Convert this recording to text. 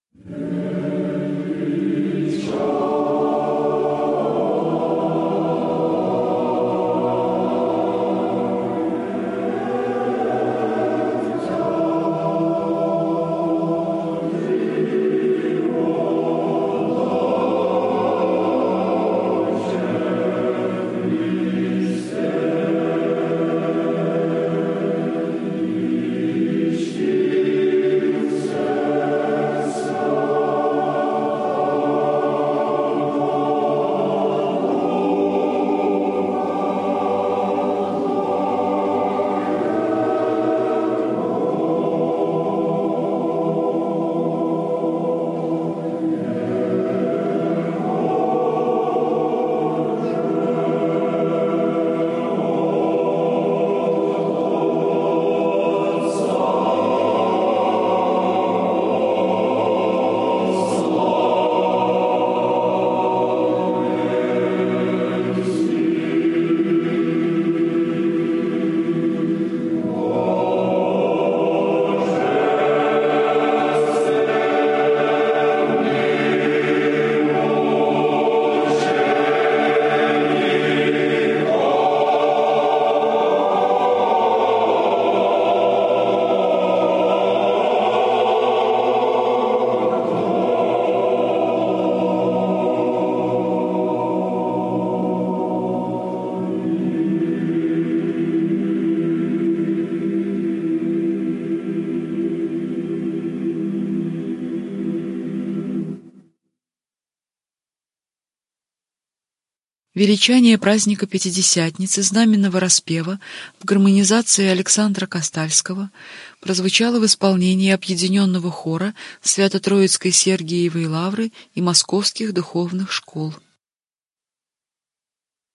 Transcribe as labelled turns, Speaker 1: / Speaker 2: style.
Speaker 1: Величание праздника Пятидесятницы знаменного распева в гармонизации Александра Костальского прозвучало в исполнении объединенного хора Свято-Троицкой Сергиевой Лавры и Московских духовных школ.